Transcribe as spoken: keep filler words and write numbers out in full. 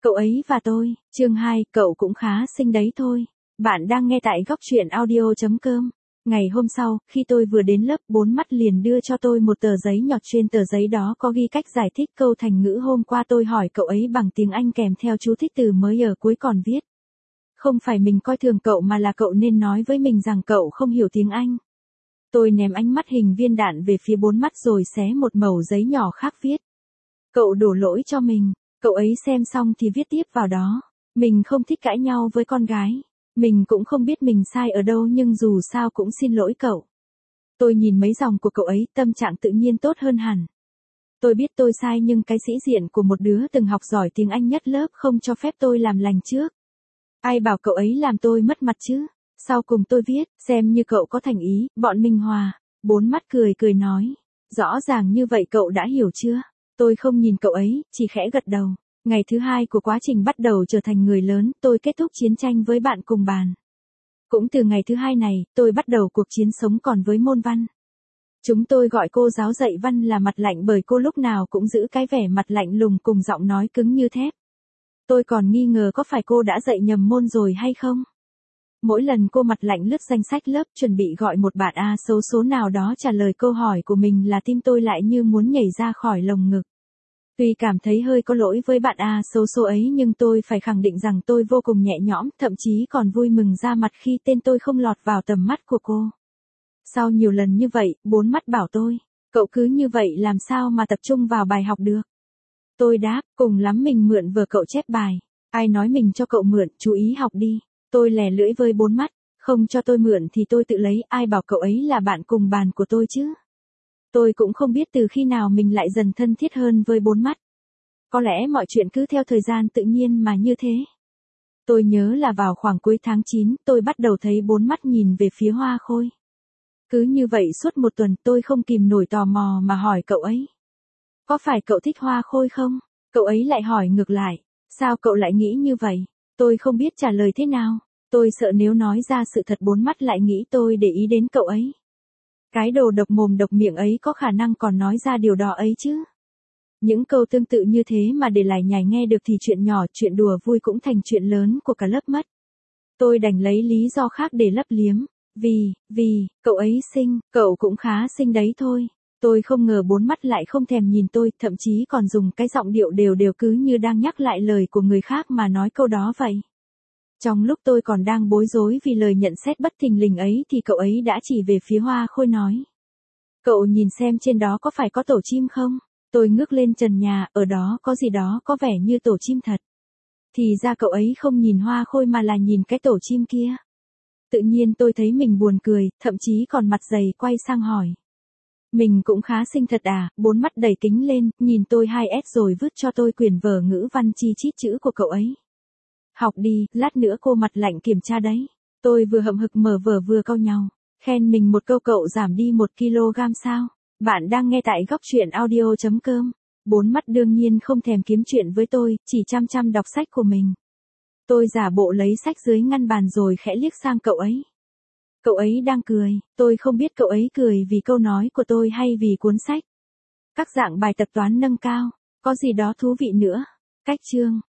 Cậu ấy và tôi, chương hai, cậu cũng khá xinh đấy thôi. Bạn đang nghe tại góc truyện audio chấm com. Ngày hôm sau, khi tôi vừa đến lớp, bốn mắt liền đưa cho tôi một tờ giấy nhọt, trên tờ giấy đó có ghi cách giải thích câu thành ngữ hôm qua tôi hỏi cậu ấy bằng tiếng Anh kèm theo chú thích từ mới ở cuối còn viết. Không phải mình coi thường cậu mà là cậu nên nói với mình rằng cậu không hiểu tiếng Anh. Tôi ném ánh mắt hình viên đạn về phía bốn mắt rồi xé một mẩu giấy nhỏ khác viết. Cậu đổ lỗi cho mình. Cậu ấy xem xong thì viết tiếp vào đó. Mình không thích cãi nhau với con gái. Mình cũng không biết mình sai ở đâu nhưng dù sao cũng xin lỗi cậu. Tôi nhìn mấy dòng của cậu ấy, tâm trạng tự nhiên tốt hơn hẳn. Tôi biết tôi sai nhưng cái sĩ diện của một đứa từng học giỏi tiếng Anh nhất lớp không cho phép tôi làm lành trước. Ai bảo cậu ấy làm tôi mất mặt chứ? Sau cùng tôi viết, xem như cậu có thành ý, bọn mình hòa. Bốn mắt cười cười nói. Rõ ràng như vậy cậu đã hiểu chưa? Tôi không nhìn cậu ấy, chỉ khẽ gật đầu. Ngày thứ hai của quá trình bắt đầu trở thành người lớn, tôi kết thúc chiến tranh với bạn cùng bàn. Cũng từ ngày thứ hai này, tôi bắt đầu cuộc chiến sống còn với môn văn. Chúng tôi gọi cô giáo dạy văn là mặt lạnh bởi cô lúc nào cũng giữ cái vẻ mặt lạnh lùng cùng giọng nói cứng như thép. Tôi còn nghi ngờ có phải cô đã dạy nhầm môn rồi hay không? Mỗi lần cô mặt lạnh lướt danh sách lớp chuẩn bị gọi một bạn A xấu số nào đó trả lời câu hỏi của mình là tim tôi lại như muốn nhảy ra khỏi lồng ngực. Tuy cảm thấy hơi có lỗi với bạn A xấu số ấy nhưng tôi phải khẳng định rằng tôi vô cùng nhẹ nhõm, thậm chí còn vui mừng ra mặt khi tên tôi không lọt vào tầm mắt của cô. Sau nhiều lần như vậy, bốn mắt bảo tôi, cậu cứ như vậy làm sao mà tập trung vào bài học được. Tôi đáp, cùng lắm mình mượn vở cậu chép bài. Ai nói mình cho cậu mượn, chú ý học đi. Tôi lè lưỡi với bốn mắt, không cho tôi mượn thì tôi tự lấy, ai bảo cậu ấy là bạn cùng bàn của tôi chứ. Tôi cũng không biết từ khi nào mình lại dần thân thiết hơn với bốn mắt. Có lẽ mọi chuyện cứ theo thời gian tự nhiên mà như thế. Tôi nhớ là vào khoảng cuối tháng chín, tôi bắt đầu thấy bốn mắt nhìn về phía Hoa Khôi. Cứ như vậy suốt một tuần tôi không kìm nổi tò mò mà hỏi cậu ấy. Có phải cậu thích Hoa Khôi không? Cậu ấy lại hỏi ngược lại. Sao cậu lại nghĩ như vậy? Tôi không biết trả lời thế nào. Tôi sợ nếu nói ra sự thật bốn mắt lại nghĩ tôi để ý đến cậu ấy. Cái đồ độc mồm độc miệng ấy có khả năng còn nói ra điều đó ấy chứ. Những câu tương tự như thế mà để lải nhải nghe được thì chuyện nhỏ, chuyện đùa vui cũng thành chuyện lớn của cả lớp mất. Tôi đành lấy lý do khác để lấp liếm. Vì, vì, cậu ấy xinh, cậu cũng khá xinh đấy thôi. Tôi không ngờ bốn mắt lại không thèm nhìn tôi, thậm chí còn dùng cái giọng điệu đều đều cứ như đang nhắc lại lời của người khác mà nói câu đó vậy. Trong lúc tôi còn đang bối rối vì lời nhận xét bất thình lình ấy thì cậu ấy đã chỉ về phía Hoa Khôi nói. Cậu nhìn xem trên đó có phải có tổ chim không? Tôi ngước lên trần nhà, ở đó có gì đó có vẻ như tổ chim thật. Thì ra cậu ấy không nhìn Hoa Khôi mà là nhìn cái tổ chim kia. Tự nhiên tôi thấy mình buồn cười, thậm chí còn mặt dày quay sang hỏi. Mình cũng khá xinh thật à, bốn mắt đẩy kính lên, nhìn tôi hai ét rồi vứt cho tôi quyển vở ngữ văn chi chít chữ của cậu ấy. Học đi, lát nữa cô mặt lạnh kiểm tra đấy. Tôi vừa hậm hực mở vở vừa cau nhau. Khen mình một câu cậu giảm đi một ki lô gam sao. Bạn đang nghe tại góc truyện audio chấm com. Bốn mắt đương nhiên không thèm kiếm chuyện với tôi, chỉ chăm chăm đọc sách của mình. Tôi giả bộ lấy sách dưới ngăn bàn rồi khẽ liếc sang cậu ấy. Cậu ấy đang cười, tôi không biết cậu ấy cười vì câu nói của tôi hay vì cuốn sách. Các dạng bài tập toán nâng cao, có gì đó thú vị nữa. Cách chương.